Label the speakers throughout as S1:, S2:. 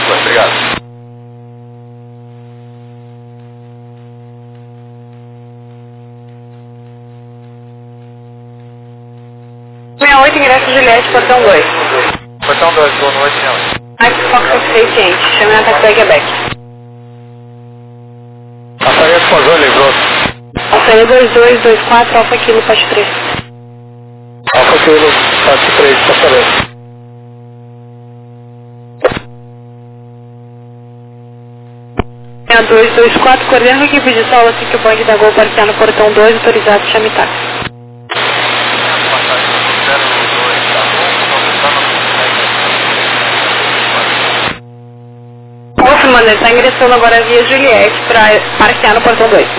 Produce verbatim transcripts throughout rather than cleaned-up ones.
S1: Foi, obrigado.
S2: sessenta e oito, ingresso Juliette, portão dois.
S1: Portão dois, boa noite, senhor.
S2: Aqui, Fox Suficiente. Chame na taxi Quebec.
S1: Passaria por favor, livrou.
S2: Alfa dois dois dois quatro, Alfa Kilo, Pate três.
S1: Alfa Kilo, Pate três, passaria.
S2: dois dois quatro, coordenando a equipe de solo, assim que o banco da Gol parquear no portão dois, autorizado, chame táxi. Confirmando, ele está ingressando agora via Juliette para parquear no portão dois.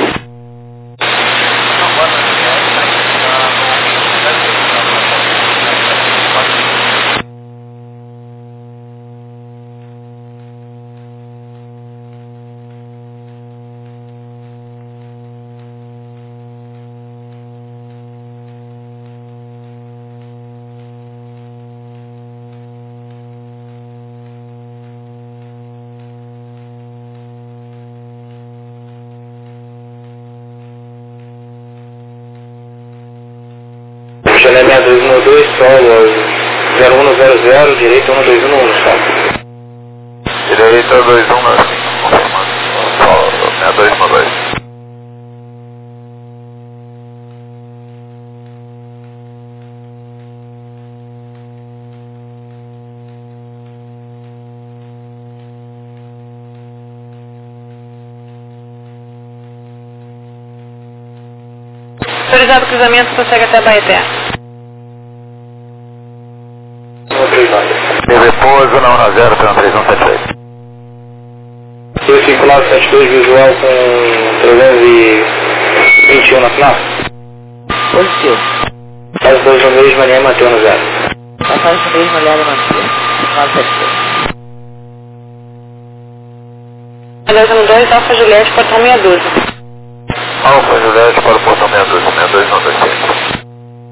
S3: Chalé seis dois um dois, solo zero um zero zero, direito um dois um um, solo.
S1: Direito dois um nove cinco, confirmando. Solo seis dois um dois.
S2: Autorizado o cruzamento, consegue até Baeté.
S1: E depois o não zero, três um sete seis.
S3: Eu circular sete dois visual com trezentos e vinte e um na final.
S4: Positivo.
S3: Faz dois no mesmo, Mané, Mateu no zero.
S4: Passagem no mesmo, olhada manter. nove sete seis.
S2: dois um dois, Alfa Juliette, portão meia dúzia.
S1: Alfa Juliette para o portão seis dois, seis dois um dois cinco.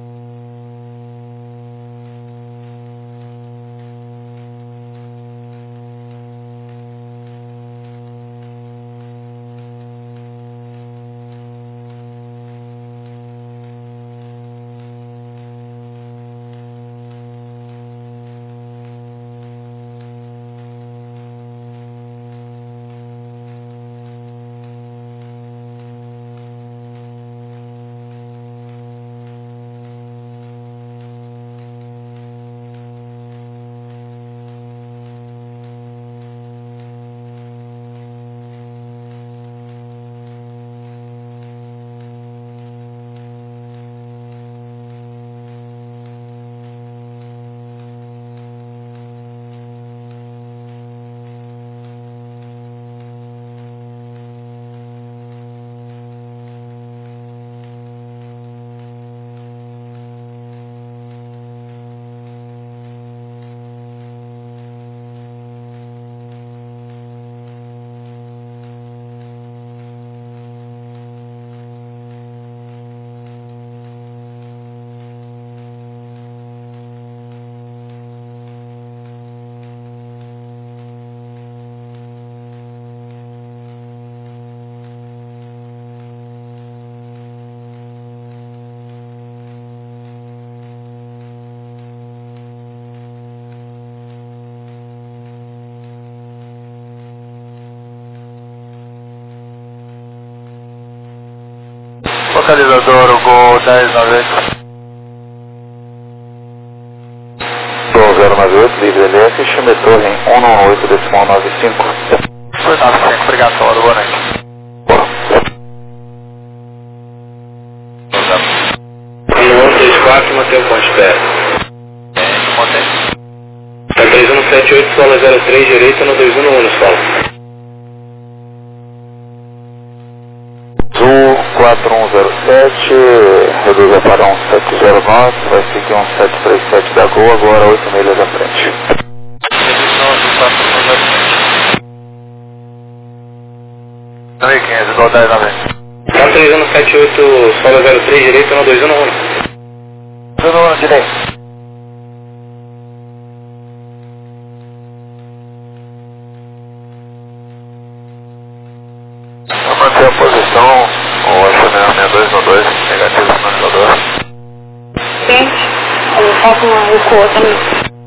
S1: Localizador, o Gol dez noventa. Gol zero nove oito, livre L S, chame torre em cento e noventa e oito, decimal noventa e cinco. Foi noventa e cinco, obrigado, Paulo, boa noite.
S3: um três quatro, Mateu Ponte Terra. Tá três um sete oito, solo zero três, direito no dois um um no solo.
S1: quatro um zero sete, reduza para um sete zero nove, vai seguir um sete três sete da Gol, agora oito milhas à frente. Não é quinhentos, igual dez noventa.
S3: Tá três um sete oito, solo zero três, direito no dois um um.
S1: dois um um, direito. posição, o S M seis seis dois um dois, negativo no Salvador.
S2: Gente, o foco recuou também.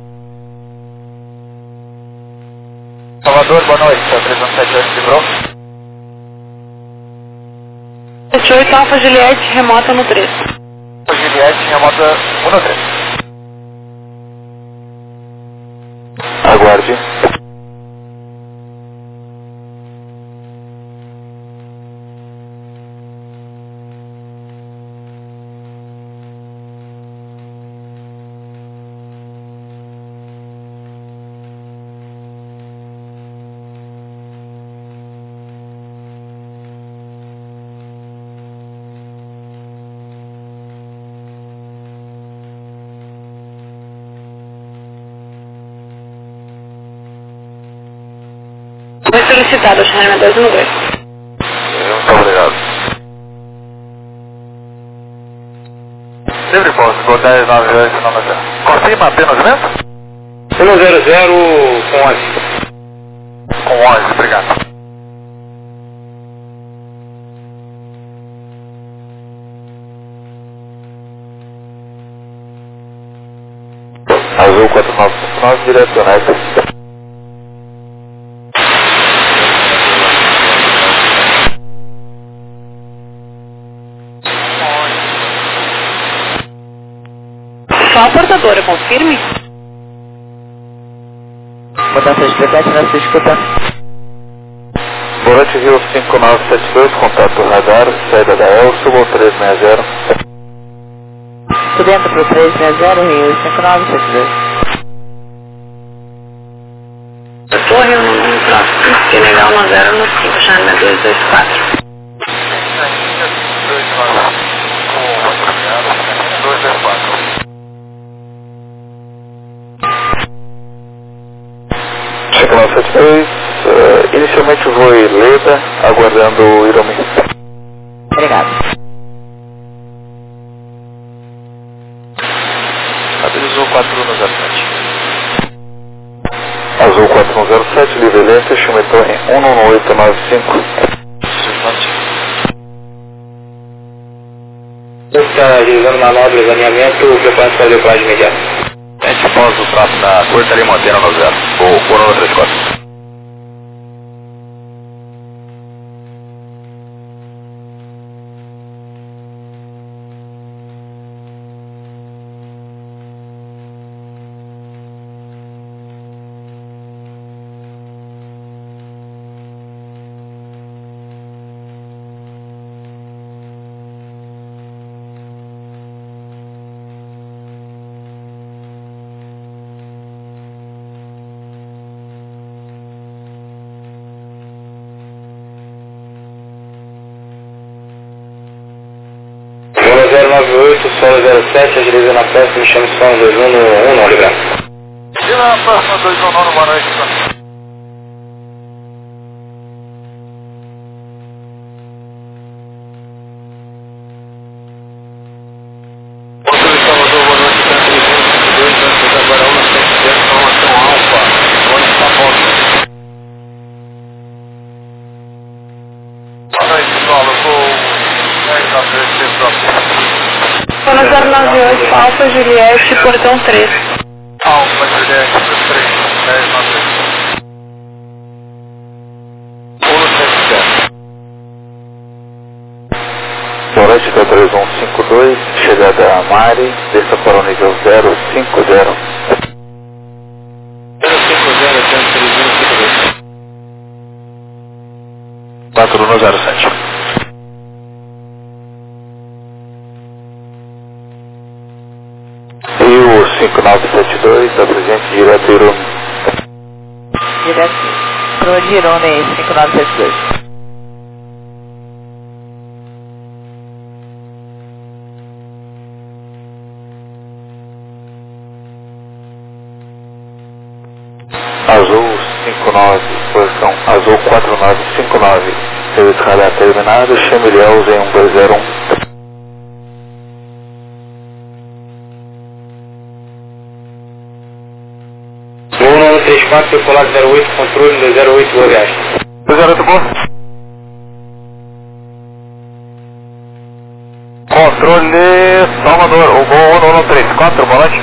S1: Salvador, boa noite, três um sete oito livrou.
S2: sete oito Alfa Juliette, remota no três.
S1: Alfa Juliette, remota um no três. Aguarde.
S2: Foi solicitado, China dois um dois.
S1: Muito obrigado. Livre posto, Gol dez nove oito nove zero. Confirma apenas vento?
S3: um zero zero com onze.
S1: Com onze, obrigado. Azul quatro nove cinco nove, direto do Neto.
S2: Só a portadora, confirme.
S4: Mudança de frequência, não se escuta.
S1: Volante Rio cinco nove sete dois, contato radar, saída da El, subo três seis zero.
S4: Subindo para o três seis zero, Rio cinco nove sete dois.
S2: Torre um próximo, que legal um zero no cinco, China dois dois quatro.
S1: dois dois quatro. Chegou sete dois, uh, inicialmente o voo Leda, aguardando o Iromi.
S4: Obrigado.
S1: Habilizou quatro um zero sete. Azul quatro um zero sete, livre lenta, chame torre um um oito nove cinco.
S3: Está realizando manobras, alinhamento, preparando para a decolagem imediata.
S1: A gente pausa o traço na curta ali, mantendo no zero. O Corona três quatro.
S3: zero nove oito, solo zero sete, agiliza na próxima, me chama só dois um um, não, liberado.
S1: E na próxima dois um um, boa noite, então. Salvador, boa noite, três um dois, vamos agora um sete zero, formação Alfa, onde está a volta. Boa noite, pessoal, eu sou dez nove oito, próximo.
S2: Zona zero nove oito, Alfa Juliette, portão três.
S1: Alfa Juliette, três, dez nove oito. um sete zero. Volante da três um cinco dois, chegada a Mari, desça para o nível zero cinco zero. zero cinco zero, três um cinco dois. quatro um zero sete. E o cinco nove sete dois, da presente direto Irome.
S4: Direto para o Girone cinco nove sete dois.
S1: Azul cinco nove, posição Azul quatro nove cinco nove, serviço radar terminado, chame Léus em um dois zero um.
S3: um três quatro, circular zero oito, controle do zero oito, boa viagem.
S1: dois zero oito, boa. Salvador, o Gol um um três quatro, boa noite.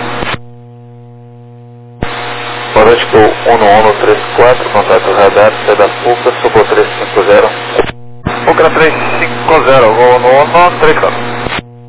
S1: Boa noite, Gol um um três quatro, contato radar, C da Fuca, subo três cinco zero. Fuca três cinco zero, Gol um um três quatro.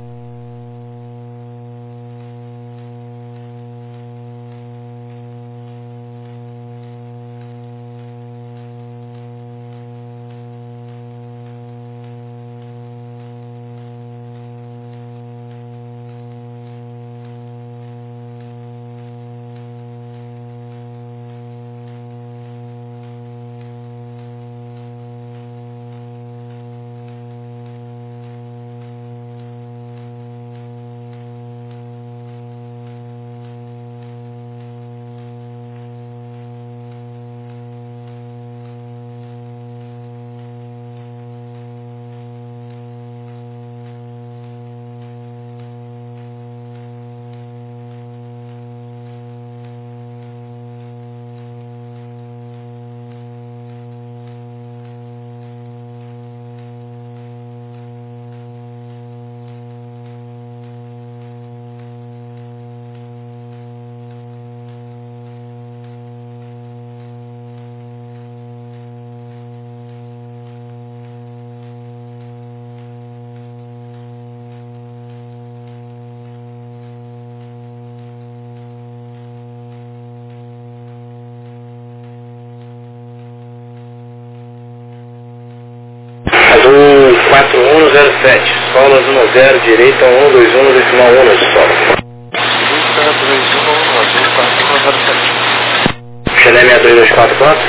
S3: quatro um zero sete, solas um zero, direita um dois um, decimal um, sola.
S1: Direita dois um um, azul quatro um zero sete.
S3: Chalé seis dois dois quatro quatro.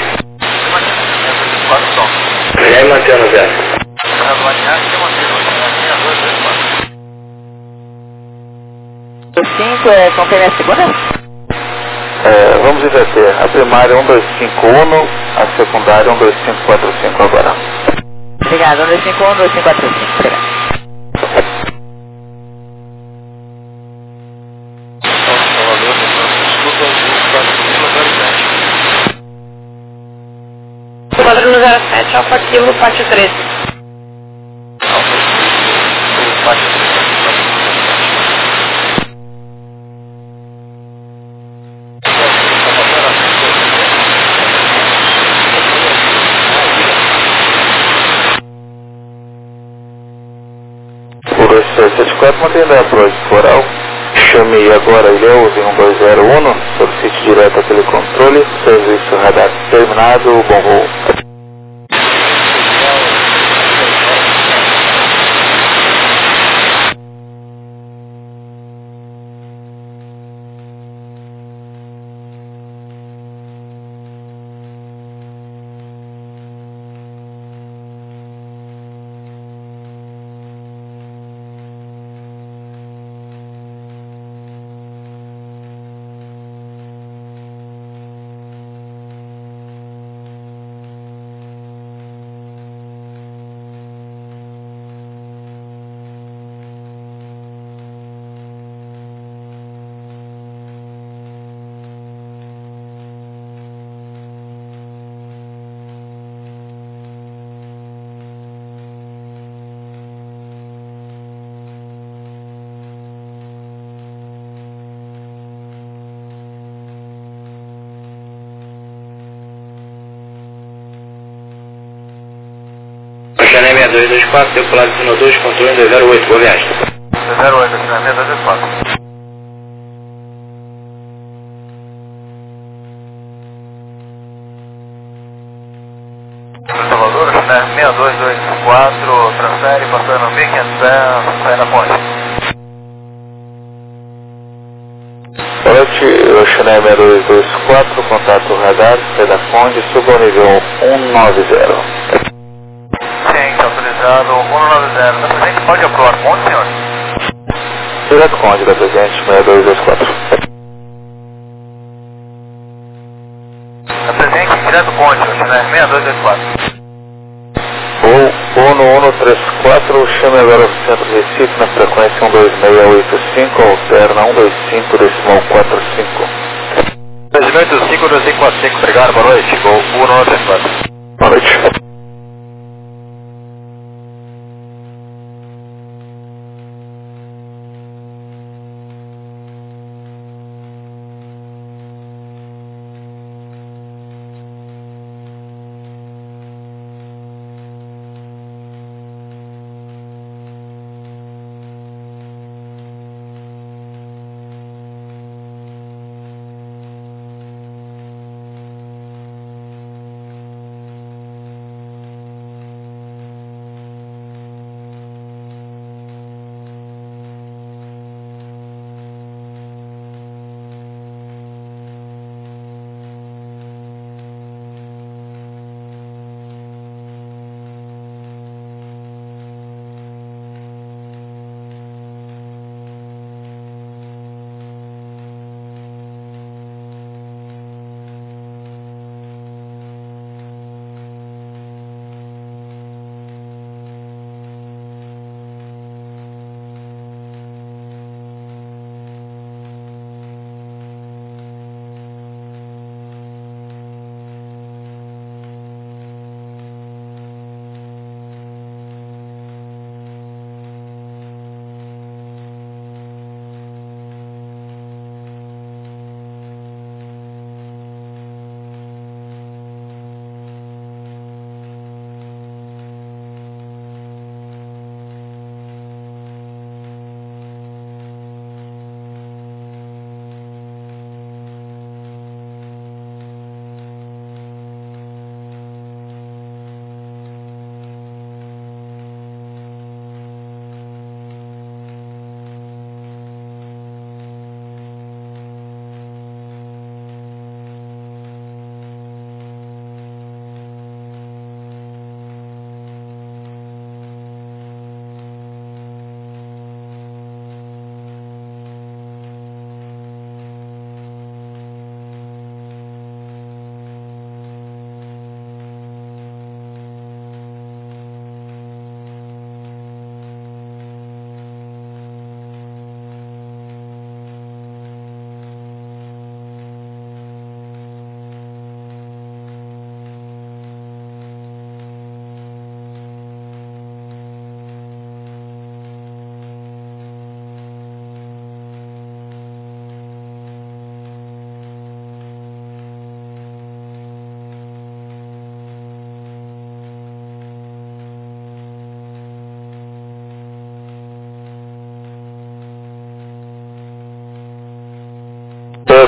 S3: Chalé mantendo zero.
S4: cinco é, confirma a segunda?
S1: É, vamos inverter. A primária um dois cinco um, a secundária um dois cinco quatro cinco agora.
S4: Obrigado, um dois cinco um, dois cinco quatro cinco, obrigado.
S2: Salvador no zero sete, Alfa Kilo, Pátio três.
S1: O dois seis sete quatro mantendo a approach floral. Chame agora Ilhéus em um dois zero um, solicite direto aquele controle, serviço radar terminado, bom voo.
S3: Chalé seis dois dois quatro, deu pro lado de cima dois, controle dois zero oito, boa viagem.
S1: dois zero oito, aqui na seis dois dois quatro. Salvador, né? seis dois dois quatro, transfere, passando mil e quinhentos pés, sai na ponte. Boa noite, o Chennai seis dois dois quatro, contato radar, sai da ponte, suba ao nível um nove zero. Sim, está autorizado, um nove zero. Da presente pode aprovar ponte, senhor? Direto Conde da presente, seis dois dois quatro. Da presente, direto Conde, o Chennai seis dois dois quatro. O um um três quatro, chame agora o centro de Recife na frequência um dois seis oito cinco, alterna um dois cinco, decimal quatro cinco. dois oito cinco, dois cinco quatro cinco, obrigado, boa noite, Gol um um três quatro. Boa noite.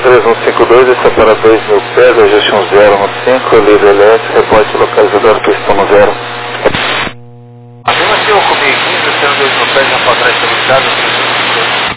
S1: três um cinco dois, esse é para dois mil pés, ajuste um zero no cinco, líder L S, reporte localizador, pistão no zero.
S3: Acima aqui o Cubinho quinze, sendo dois mil pés, já para trás estabilizado, três um cinco dois.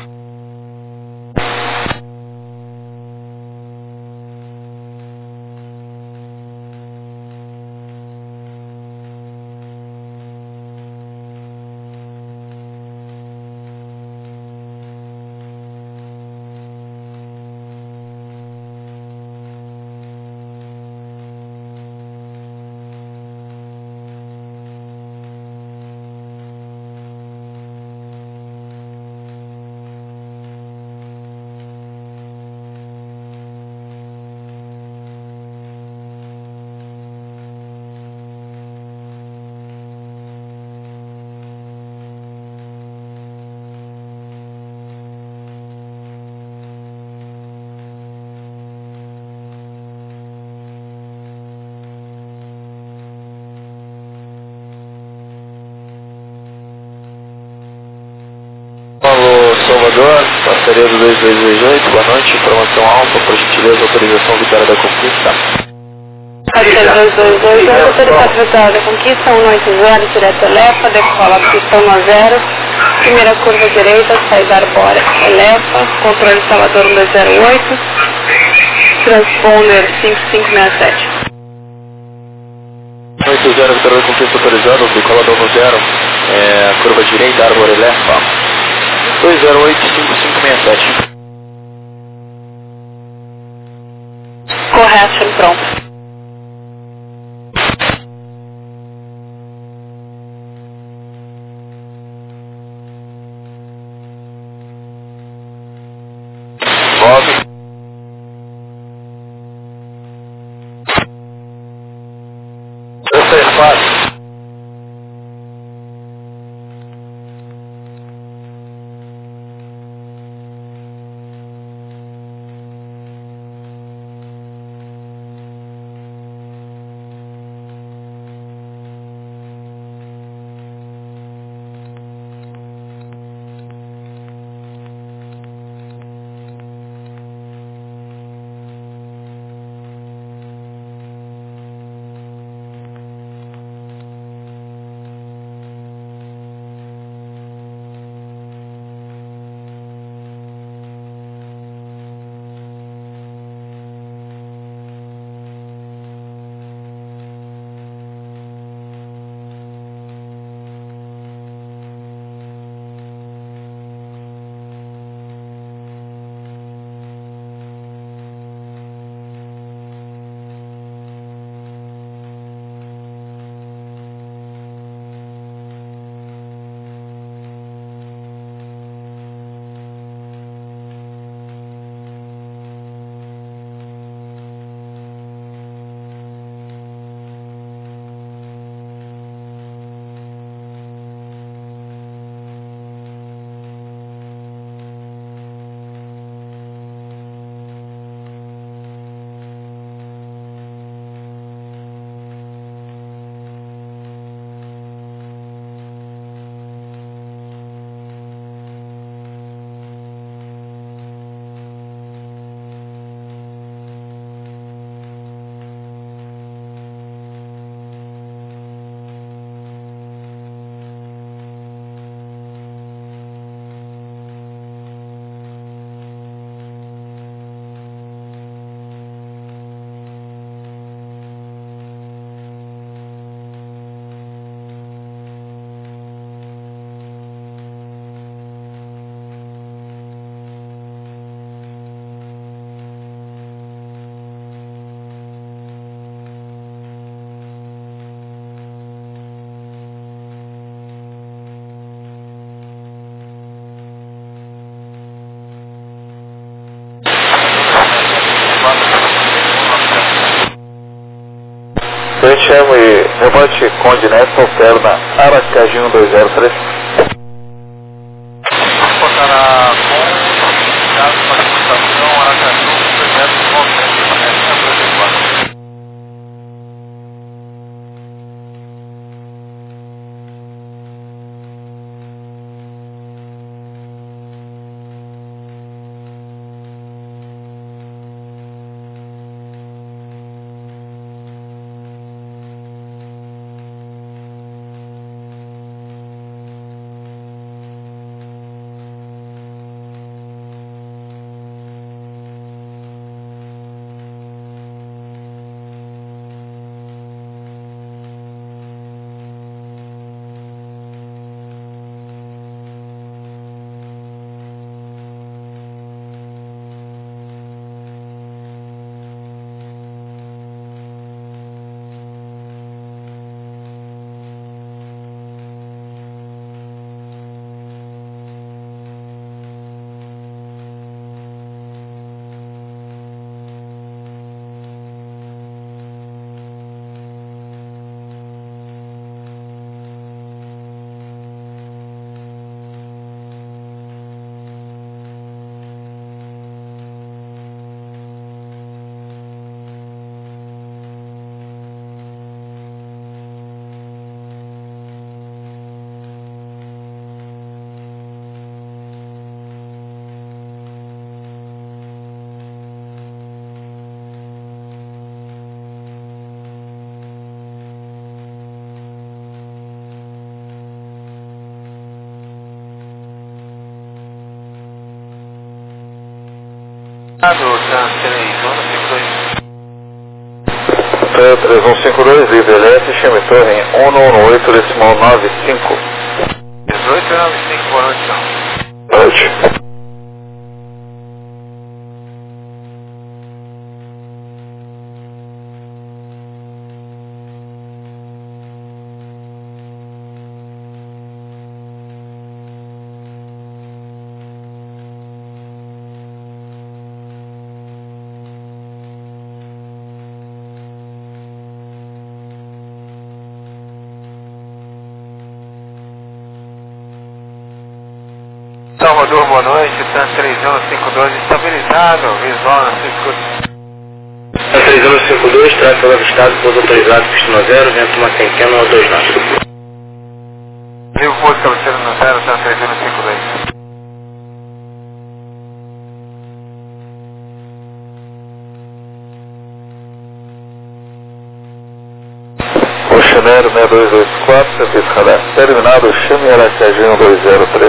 S3: Alô, Salvador, parceria do dois dois dois oito, boa noite, informação alfa, por gentileza, autorização vitória da conquista.
S2: Parceria dois dois dois oito, autorizado vitória da conquista, um oito zero, direto Elefa, decola pistão no zero, primeira curva direita, saída arbórea Elefa, controle Salvador um dois zero oito, transponder cinco cinco seis sete.
S3: oito zero, vitória da conquista autorizado, decolador no zero, é, curva direita, arbórea Elefa. dois zero oito cinco cinco seis sete.
S2: Correction pronto.
S3: nove. Essa é fácil.
S1: Chamo e rebote Conde Neto, alterna Aracaju dois zero três.
S3: Vamos botar na com, caso para exportação, Aracaju, projeto nove zero quatro.
S1: três um cinco dois, livre L S, chame torre em um um oito, decimal nove cinco.
S3: dezoito e nove cinco, boa noite, então.
S1: Boa noite.
S3: Salvador, boa noite, TAN três um cinco dois estabilizado, visual na circuito.
S5: TAN três um cinco dois, tráfego avistado, pouso autorizado, pista zero, vento Mackenken a dois nove.
S3: Vivo pouso cabeceiro no zero, TAN três um cinco dois.
S1: Oceanero seis dois dois quatro, serviço radar terminado, chame L S G um dois zero três.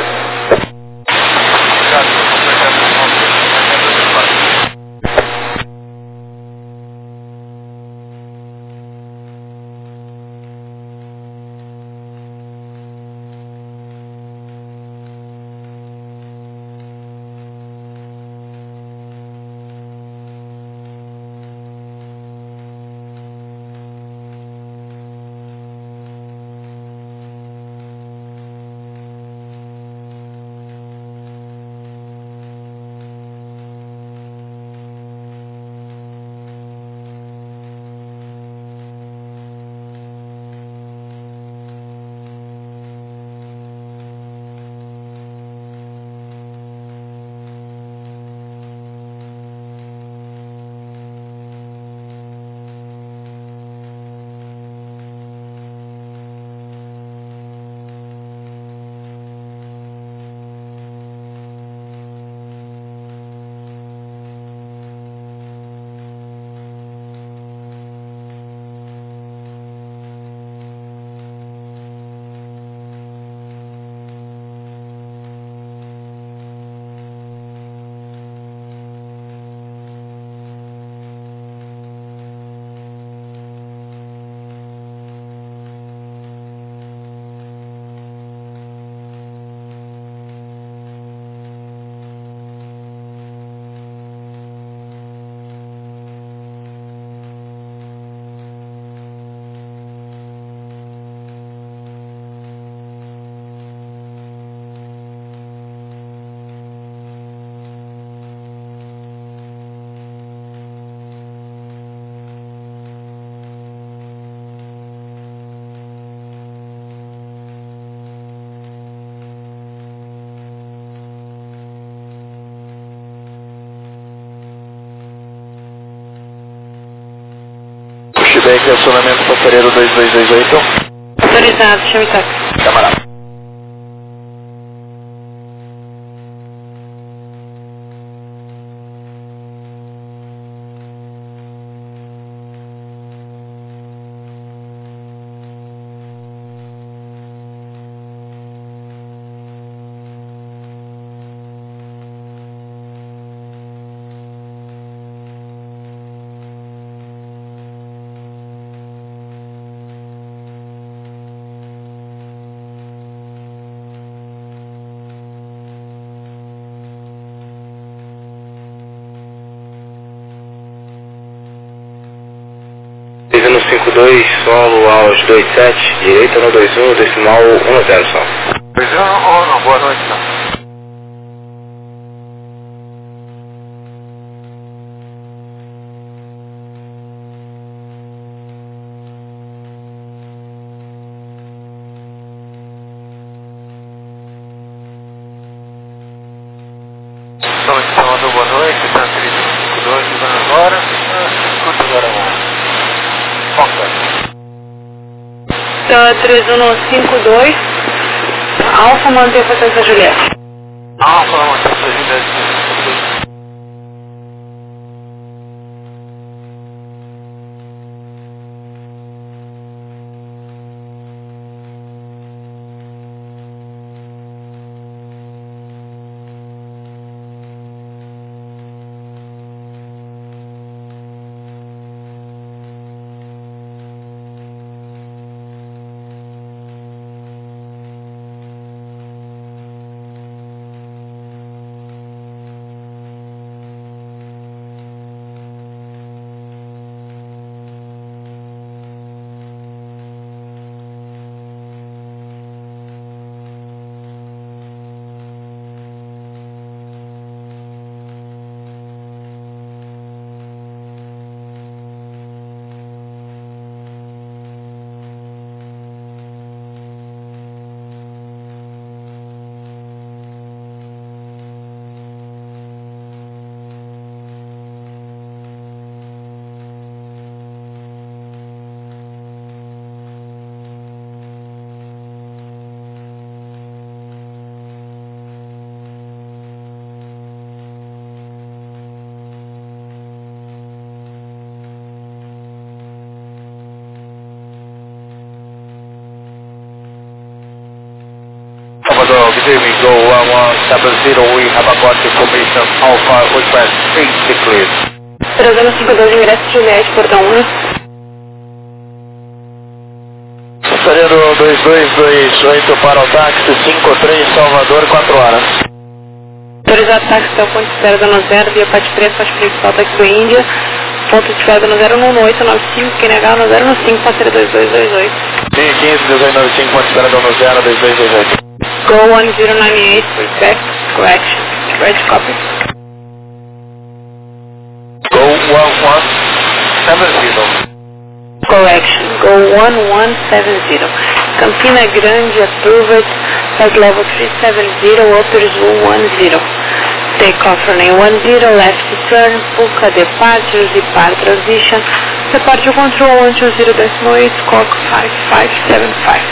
S3: Chibek, acionamento passageiro dois dois dois oito.
S2: Autorizado, chame táxi.
S3: Camarada.
S5: cinco dois, solo aos dois sete, direita no dois um, decimal um zero só.
S3: dois um, boa noite, então. Salvador, boa noite, TAN três um cinco dois, usando agora, escuta agora lá.
S2: TAN três um cinco dois, Alfa mantém a potência Juliette.
S3: Alfa mantém a potência Juliette. Jimmy, go one one seven zero, we have got information, Alpha request, eight clear.
S2: três zero cinco dois, ingresso Juliette, portão um.
S3: Passaredo dois dois dois oito para o táxi cinco três, Salvador, quatro horas.
S2: Autorizado táxi até o ponto de espera da zero, via Pátio Preto, Pátio Principal, táxi do Índia. Ponto de espera da zero um oito nove cinco, Q N H no zero um cinco, passaredo dois dois dois oito.
S3: Sim, quinze dezoito noventa e cinco, ponto de espera da zero dois dois dois oito.
S2: Go one zero nine eight, respect, correction, right copy.
S3: Go one one seven zero.
S2: Correction, go one one seven zero. Campina Grande, approved, flight level three seven zero, authors one zero. Takeoff runway one zero, left turn, Puka departure, depart transition, departure control one two zero decimal eight, squawk five five seven five.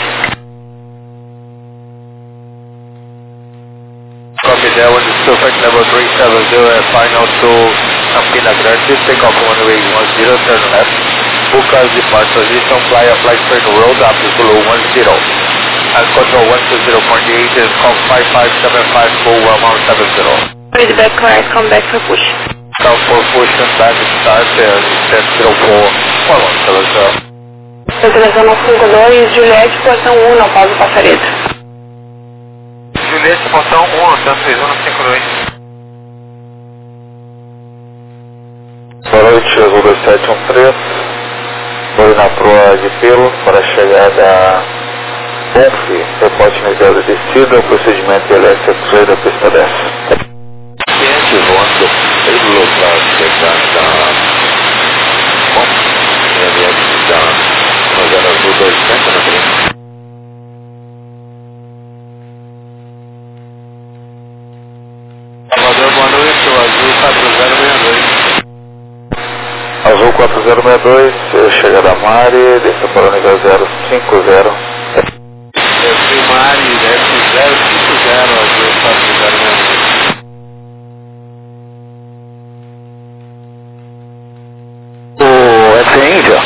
S3: Copy that one, still flight level three seven zero and final to Campina Grande, takeoff runway one zero, turn left, Puka depart transition, fly a flight straight road up to below one zero. And control one two zero point eight is call five five seven five, go one one seven zero.
S2: Read back correct, come back for push.
S3: Come for push and back start and ten zero four, one one seven zero.
S2: Localização cinco dois, Juliette, portão um, não pausa passaredo.
S1: Juliette, portão um, tanto três um cinco dois. Boa noite, Azul dois sete um três. Vou na proa de pelo para a chegada a Bonfi, reporte inicial de descida, procedimento de elétrico da pista dez.
S3: Cliente voando pelo para chegar da bom, ele é da Nova Azul dois sete um três. Salvador, boa noite, o Azul quatro zero seis dois.
S1: Azul quatro zero seis dois, chegada a Mari, desça para o nível zero cinco zero.
S3: Desce Mari, desce zero cinco zero, Azul quatro zero seis dois.
S1: O F Índia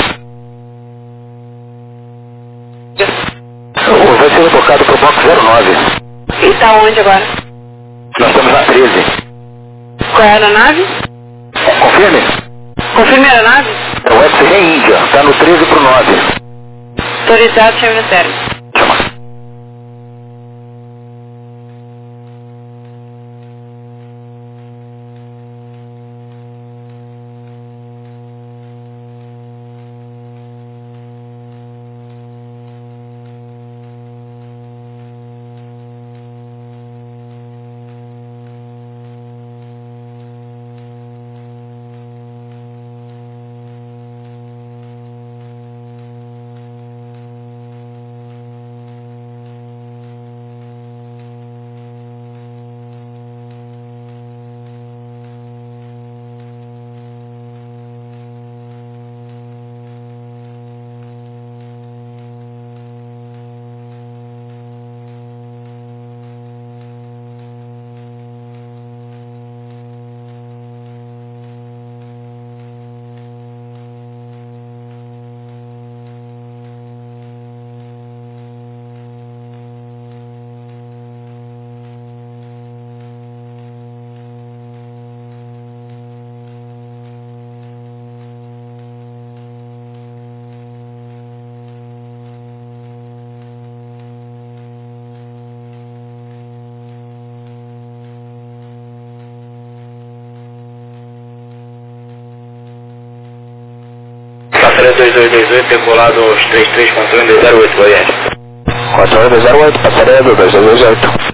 S1: vai ser tocado para o box zero nove.
S2: E tá onde agora?
S1: Nós estamos na treze.
S2: Qual é a aeronave?
S1: Confirme?
S2: Confirme a aeronave?
S1: É o F C Índia, está no treze para o nove.
S2: Autorizado, chame no término.
S1: Chama.
S5: Passaredo dois dois dois oito, decolado aos três três, controle dois zero oito, Goiás.
S1: Controle dois zero oito, passaredo dois dois dois oito.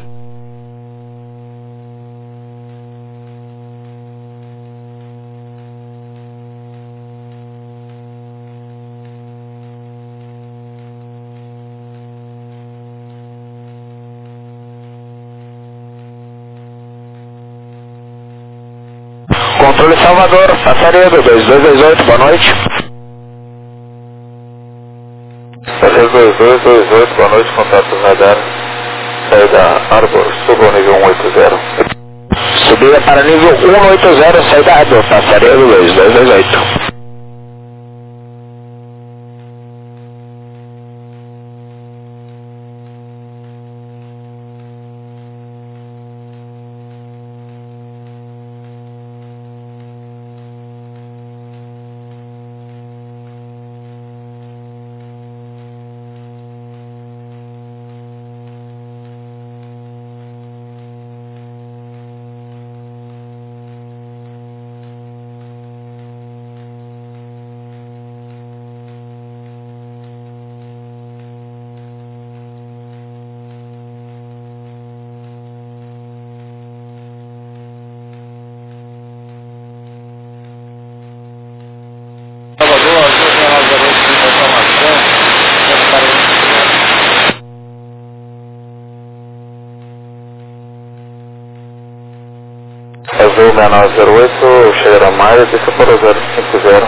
S1: Controle Salvador, passaredo dois dois dois oito, boa noite. Passaredo dois dois dois oito, boa noite, contato radar, saída Arbor, suba ao nível cento e oitenta. Subida para nível cento e oitenta, saída Arbor, passaredo dois dois dois oito. seis nove zero oito, chegará a área, desça para o zero cinco zero.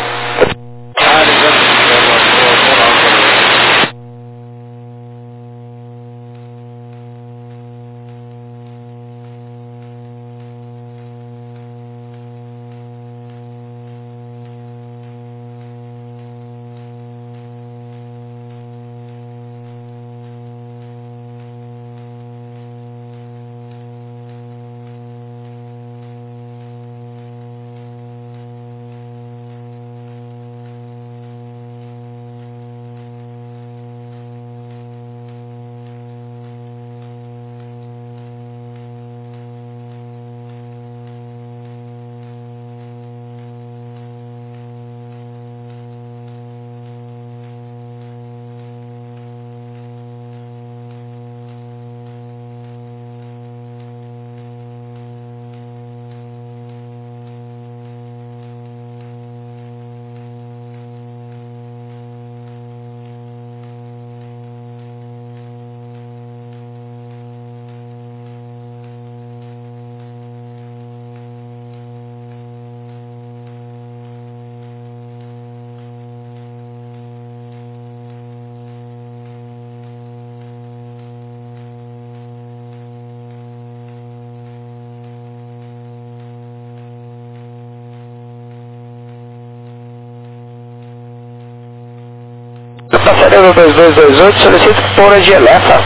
S3: Passaredo dois dois dois oito, solicito fora de Elefa.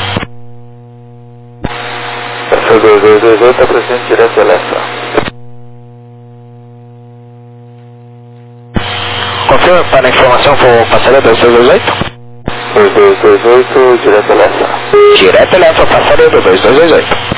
S1: Passaredo dois dois dois oito, apresente direto a Elefa.
S3: Confirma para a informação for o passaredo dois dois dois oito?
S1: dois dois dois oito, direto a Elefa.
S3: Direto a Elefa, passaredo dois dois dois oito.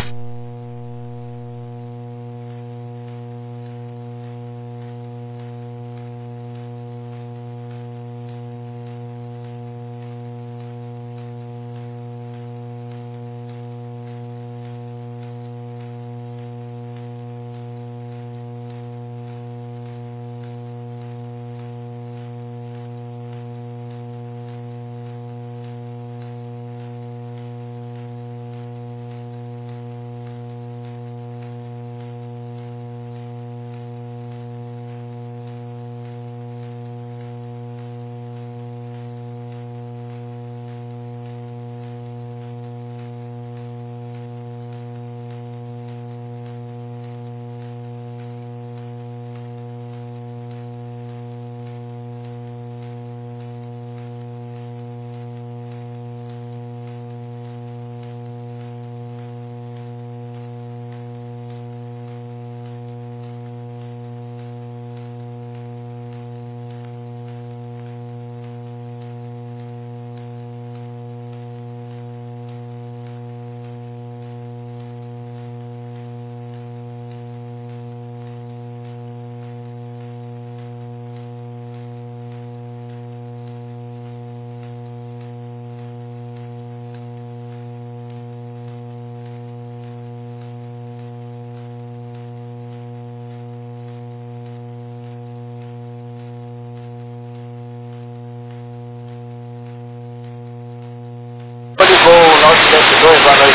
S3: Boa noite.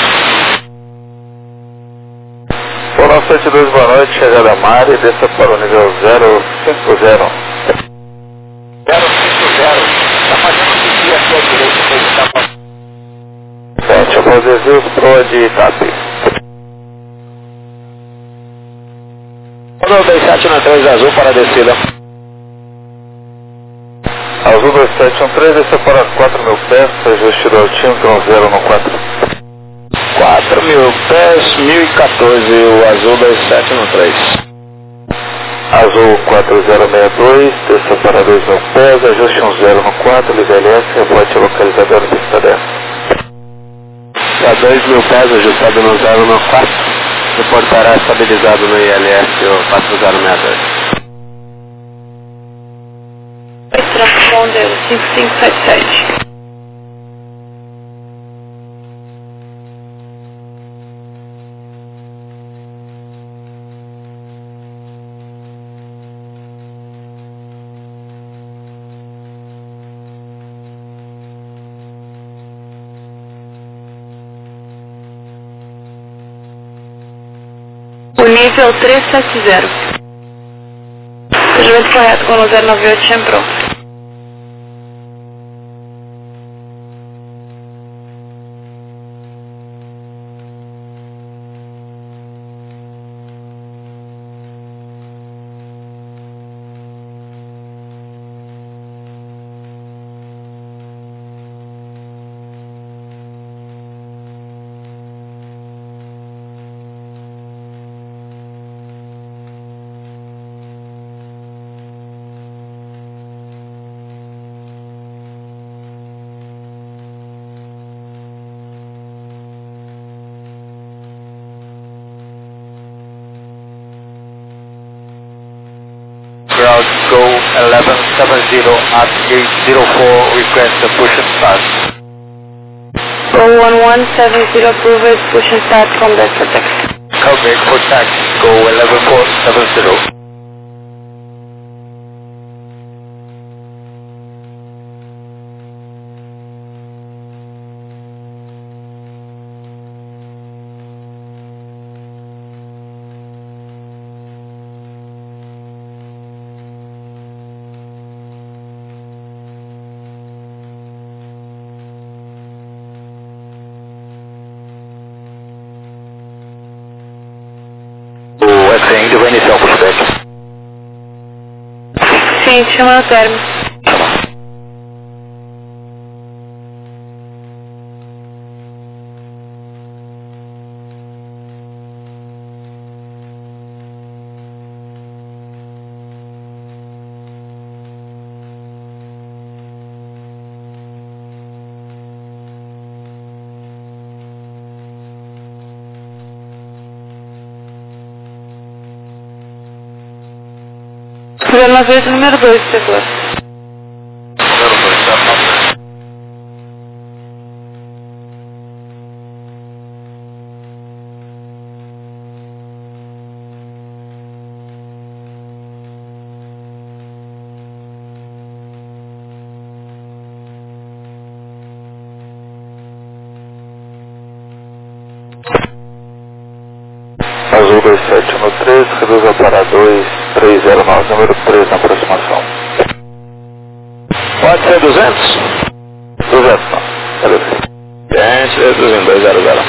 S1: Por nove sete dois, boa noite, chegada a Mari, desça para o nível zero cinco zero.
S3: zero cinco zero, está fazendo o dia aqui à direita, que ele está passando.
S1: Frente ao Valdezil, proa de Itape.
S3: Azul dois sete um três, azul para a descida.
S1: Azul dois sete um três, desça para quatro mil pés, ajuste do altímetro zero no quatro.
S3: quatro mil pés, mil e quatorze, o azul dois sete um três.
S1: Azul quatro zero seis dois, desça para dois mil pés, ajuste um zero no quatro, liga L S, rebote localizador pista dez.
S3: A dois mil pés, ajustado no zero no quatro, reportará estabilizado no I L S o quatro zero seis dois.
S2: Transponder cinco cinco sete sete. O nível Phil três sete zero. Cruzamento correto com o zero nove oito, chame pronto.
S3: Ground go eleven seventy at gate zero four, request the push and start.
S2: Go one one seven zero, approve it, push and start from the protect.
S3: Coverage for taxi, go eleven four seven zero. O F C ainda vai iniciar o pushback.
S2: Sim, chama no termo. Programa vez número dois, por favor.
S3: Número dois, tá bom.
S1: Azul dois sete um três, reduza para dois três zero nove, número três na aproximação.
S3: Pode ser duzentos?
S1: duzentos não, beleza.
S3: Gente, duzentos, dois zero zero.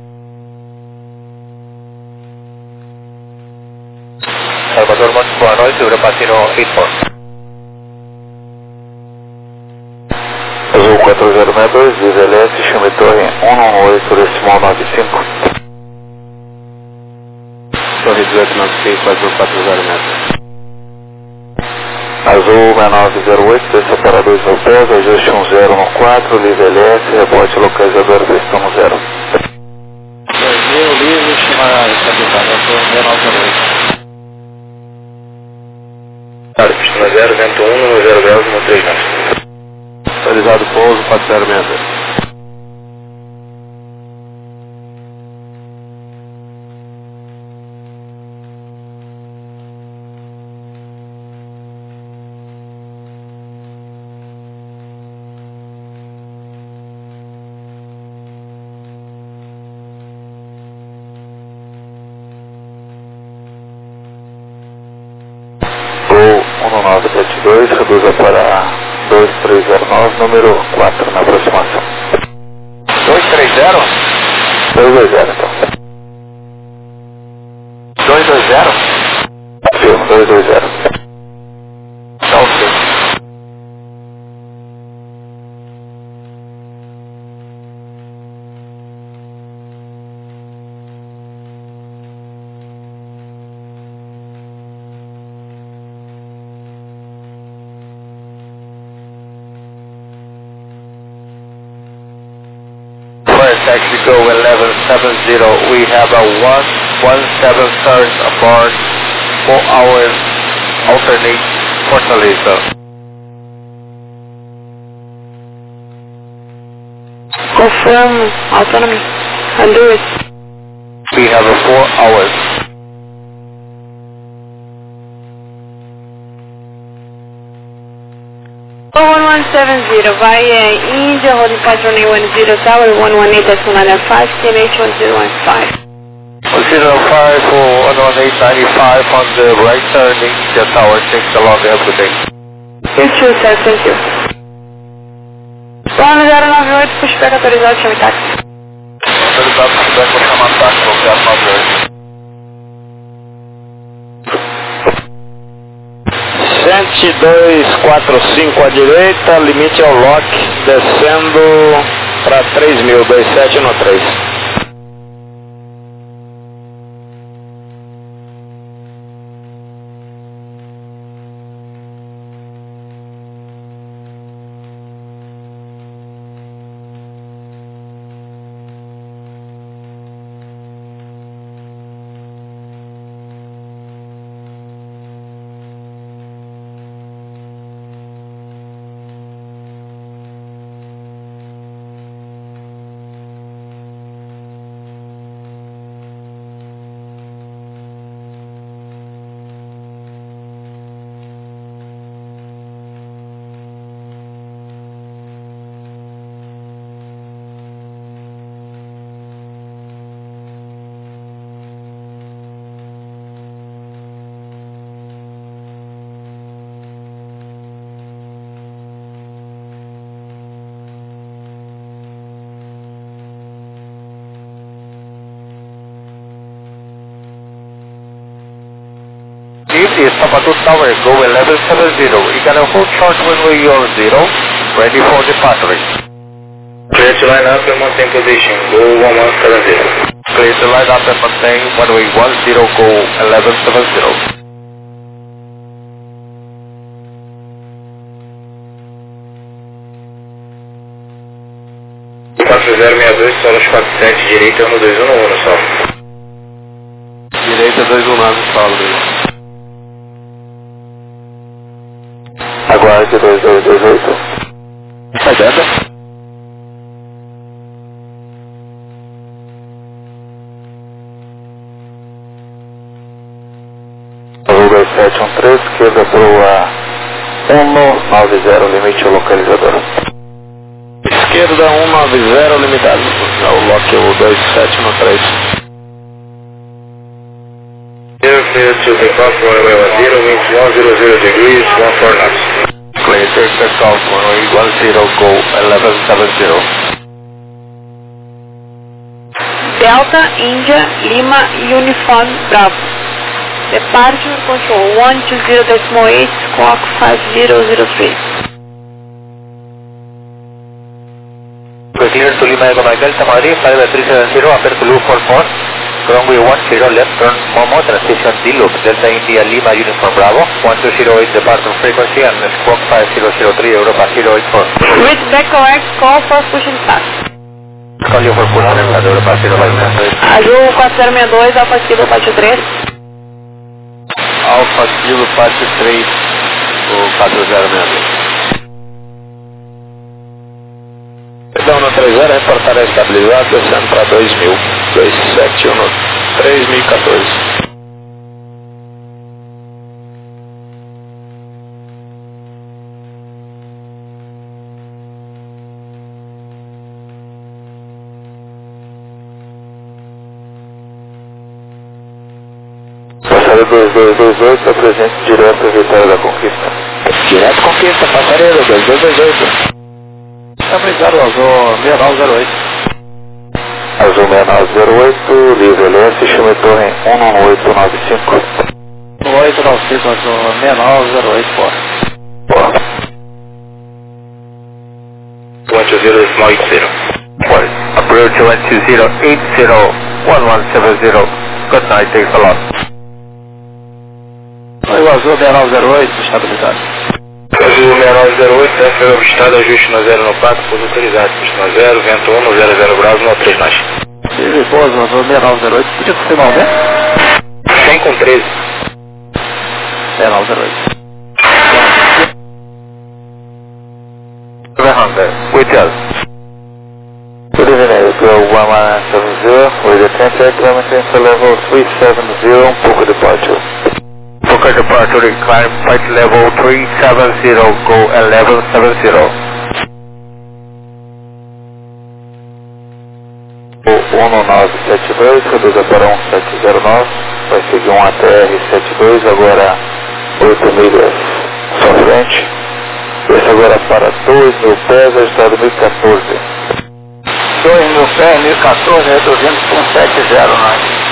S3: Salvador Montes, boa noite, Europatino oito quatro.
S1: Azul quatro zero seis dois, Viva L S, chame torre um um oito, decimal nove cinco.
S3: Torre dezoito nove cinco, Azul quatro zero seis.
S1: Azul seis nove zero oito, desça para dois no pés, ajuste um zero no quatro, livre L S, rebote localizador pistão no zero.
S3: dois mil, livre, chama estabilizado, seis nove zero oito.
S5: Pistão zero, vento um, no zero graus, no três graus.
S3: Estabilizado, pouso, quatro zero seis dois.
S1: um nove sete dois, reduza para dois três zero nove, número quatro na aproximação.
S3: dois três zero?
S1: dois dois zero então.
S3: dois dois zero?
S1: Sim, dois dois zero.
S3: Tá ok. Taxi go eleven seventy, we have a one one seven third aboard, four hours alternate Fortaleza.
S2: Confirm autonomy. I'll do it.
S3: We have a four hours.
S2: one one seven zero, via India, holding pattern A one zero tower, one one eight decimal nine five, C M H one zero one five.
S3: zero five for one eight nine five on the right turning, the tower takes the long everything.
S2: Isso, sir, thank you. Plano zero nove oito, pushback autorizado, chame táxi.
S3: Autorizado, pushback, vou chamar táxi, vou zero nove oito. cento e dois quatro cinco à direita, limite ao lock, descendo para três mil, vinte e sete no três. Is Tapatu Tower, go eleven seven zero. You can hold short runway your zero, ready for departure.
S5: Clear to line up and maintain position, go one one seven zero.
S3: Clear to line up and maintain runway one zero, go eleven seven zero.
S5: quatro zero seis dois, solos quatro sete, direita um dois um um, solo.
S3: Direita dois um nove, solo.
S1: Aguarde dois dois dois oito.
S3: Sai dentro.
S1: dois sete um três, esquerda para o um nove zero, limite ao localizador.
S3: Esquerda um nove zero, limitado. O lock é o dois sete no três.
S5: Clear to take off runway one zero, winds one zero zero degrees, one four knots.
S3: Clear to take off runway one zero, go eleven seven zero.
S2: Delta, India, Lima, Uniform, Bravo. Departure control one two zero decimal eight, squawk five zero zero three.
S3: Clear to Lima Echo Michael, Tamari, five three seven zero, appear to loop four four. Runway one zero, left turn Momo, transition D-loop, Delta India Lima Uniform Bravo, one two zero eight departure frequency and squawk five zero zero three, Europa zero eight four.
S2: Reach back correct, call for pushing start.
S3: Call you for push and start, Europa zero eight four.
S2: Azul quatro zero seis dois, Alfa Kilo, Pátio três.
S3: Alfa Kilo, Pátio três, o quatro zero seis dois. Perdão, no três zero, reportar a estabilidade, descendo para dois mil, dois sete um no três mil e quatorze.
S1: Passaredo dois dois dois oito, apresente direto a Vitória da Conquista.
S3: Direto Conquista, Passaredo dois dois dois oito. Obrigado, Azul seis nove zero oito.
S1: Azul seis nove zero oito, livre L S, chame torre um oito nove cinco.
S3: um oito nove cinco, Azul seis nove zero oito, fora.
S1: Fora.
S5: one two zero decimal eight zero.
S3: Fora. Approach one two zero eight zero one one seven zero. Good night, thanks a lot. Oi, Azul seis nove zero oito, estabilidade.
S5: Azul seis nove zero oito, tráfego avistado, ajuste no zero no quatro, pouso autorizado, ajuste no zero, vento um, no zero zero graus, no três nós.
S3: Tive pouso, Azul seis nove zero oito, podia confirmar o né?
S5: cem com treze.
S3: seis nove zero oito. With us.
S1: Good evening, go one one seven zero, with a temporary kilometer into level three seven zero, Puka departure.
S3: Puka departure, climb flight level three seven zero, go eleven seven zero.
S1: um nove sete dois, reduza para um sete zero nove, vai seguir um A T R setenta e dois, agora oito milhas sua frente. Esse agora para dois mil pés, ajustado mil e quatorze.
S3: dois mil pés, mil e quatorze, reduzindo para um sete zero nove.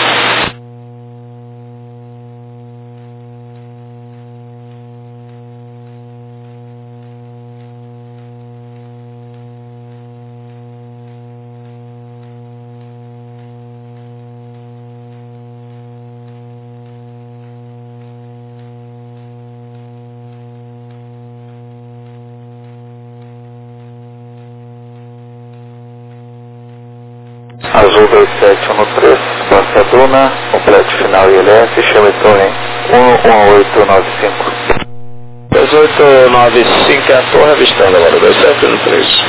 S1: Azul dois sete um três, Costa Duna, complete final I L S, chame torre um um oito nove cinco.
S3: dois oito nove cinco é a torre avistando agora, dois sete um três.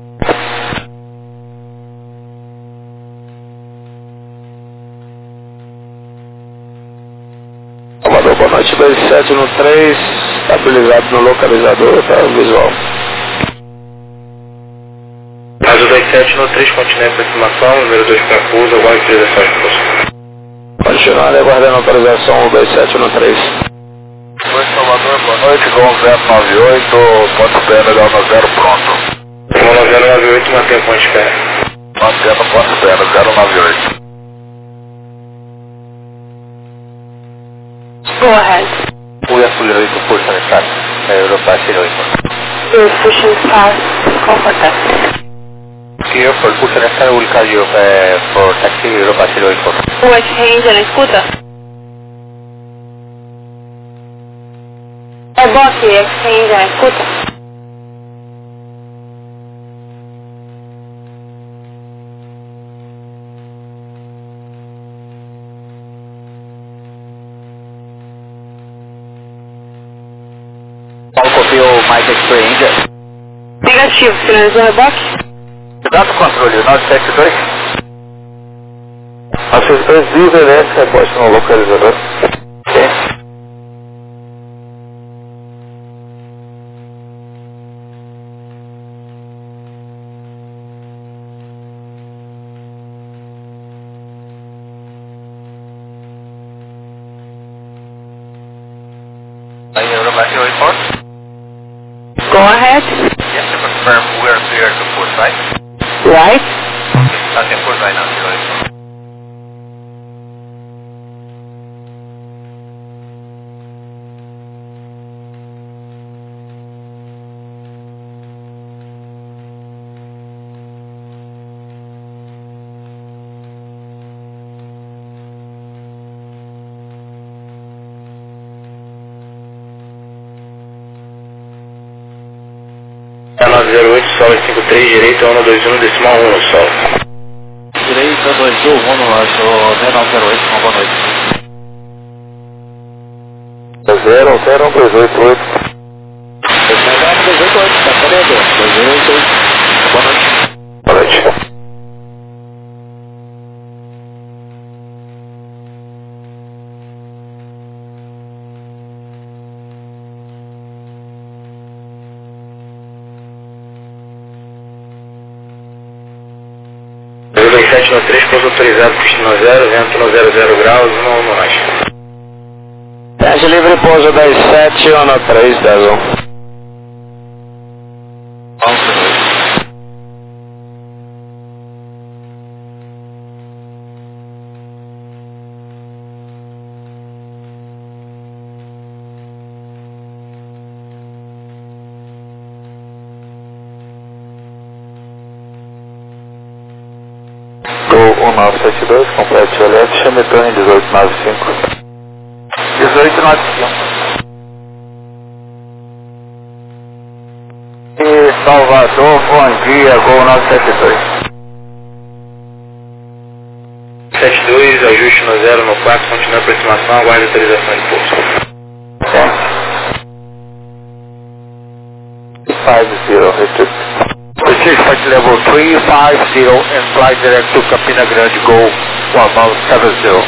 S3: Salvador, boa noite, dois sete um três, estabilizado no localizador, tá o visual.
S5: Azul dois sete um três, continue a aproximação, número dois para pouso, aguarde utilização de pouso.
S3: Continuando aguardando a autorização dois sete um três.
S1: Oi, Salvador, boa noite, Gol zero nove oito, ponto pé, legal no zero, pronto.
S5: Gol zero nove oito, mantém ponto de pé.
S1: Mantendo ponto pé, zero nove oito.
S2: Go ahead.
S1: Fui a Fulhar oito, Força Nectar, Europa Ciro oito.
S2: Your Fusion Star, comfortable.
S1: Here for Força Nectar, will call you uh, for taxi Europa Ciro oito.
S2: O exchange, ela escuta? É bote, exchange, ela escuta?
S1: Qual copia o Mike Experience?
S2: Negativo, finalizou o reboque?
S1: Dado controle nove sete dois. nove sete dois, viva L S, rebote no localizador. Ok. Aí, Europa oito.
S2: Go ahead.
S1: Yes, to confirm we are clear to port, right?
S2: Right.
S1: Nothing port right now, zero eight.
S5: nove zero oito, Sol cinco três, direita um dois um, decimal um, Sol.
S1: Direita dois um, sou nove zero oito, uma boa noite. zero zero dois oito oito.
S3: dois oito oito, tá falando? dois oito oito.
S1: Boa noite. Boa noite.
S5: dois sete um três, pouso autorizado, pista no zero, vento no zero zero graus, não no norte.
S3: Teste livre, pouso dois sete um três, Dazon.
S1: Gol um nove sete dois, complete L S, chame torre dezoito nove cinco. dezoito nove cinco. E Salvador, bom dia, Gol nove sete dois.
S5: sete dois, ajuste no zero no quatro, continue a aproximação, aguarde autorização de pouso.
S1: cinco zero, restrict.
S3: British Flight Level three five zero and fly direct to Campina Grande, go one about seven zero.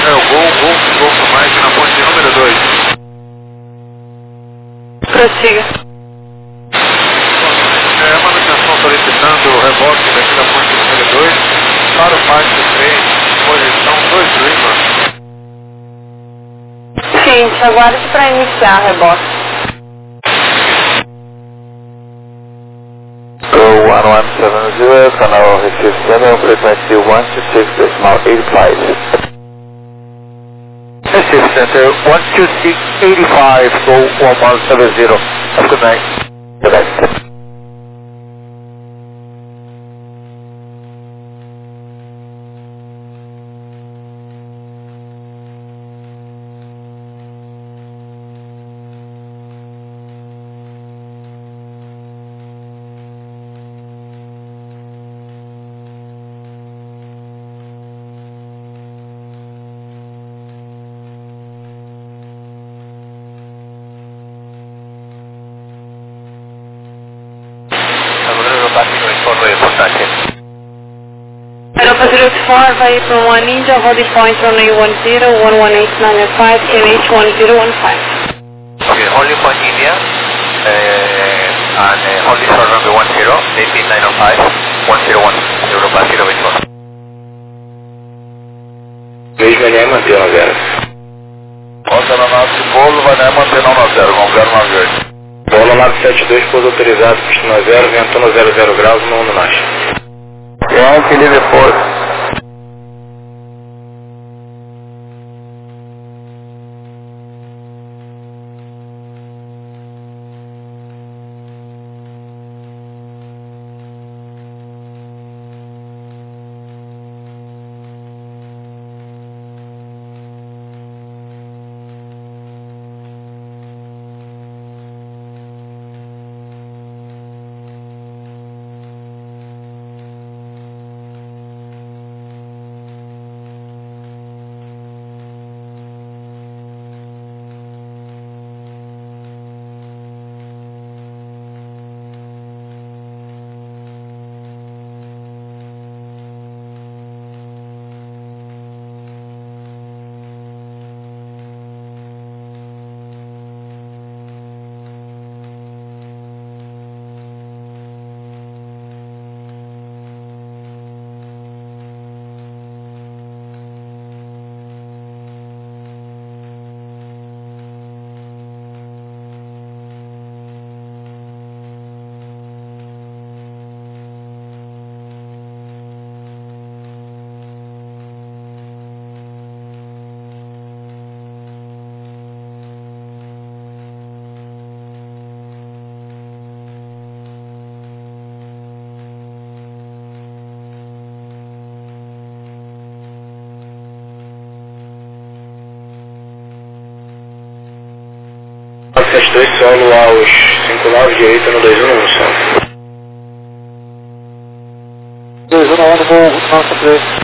S3: Rafael, Gol, Gol, Golf Mike na ponte número dois.
S2: Prossiga.
S3: É, manutenção solicitando o reboque daqui da ponte número dois para o Parque três, posição dois Lima.
S2: Gente, aguarde para iniciar o reboque.
S1: Go one one seven zero, canal receive seven, frequency one two six decimal eight five.
S3: Receive Center one two six eight five, go one one seven zero. Have a good night.
S1: Good night.
S2: Aeropa zero two four vai para one India, holding point runway one zero, one one eight nine five, Q H one zero one five.
S3: Okay, holding point India, uh, and uh, holding short runway one zero, eighteen nine oh five, one zero one, Europa zero eight one.
S5: Mesmo N E, mantendo zero.
S3: Rosa na nave de bolo, vai na mantendo na zero, confirma na verde.
S5: Bolo nove sete dois, pouso autorizado, pista zero, vento no zero zero graus, no no Nash.
S1: Yankee Live Force.
S5: sete dois solo aos cinco nove, direita no dois um um solo.
S1: dois um um, nossa três.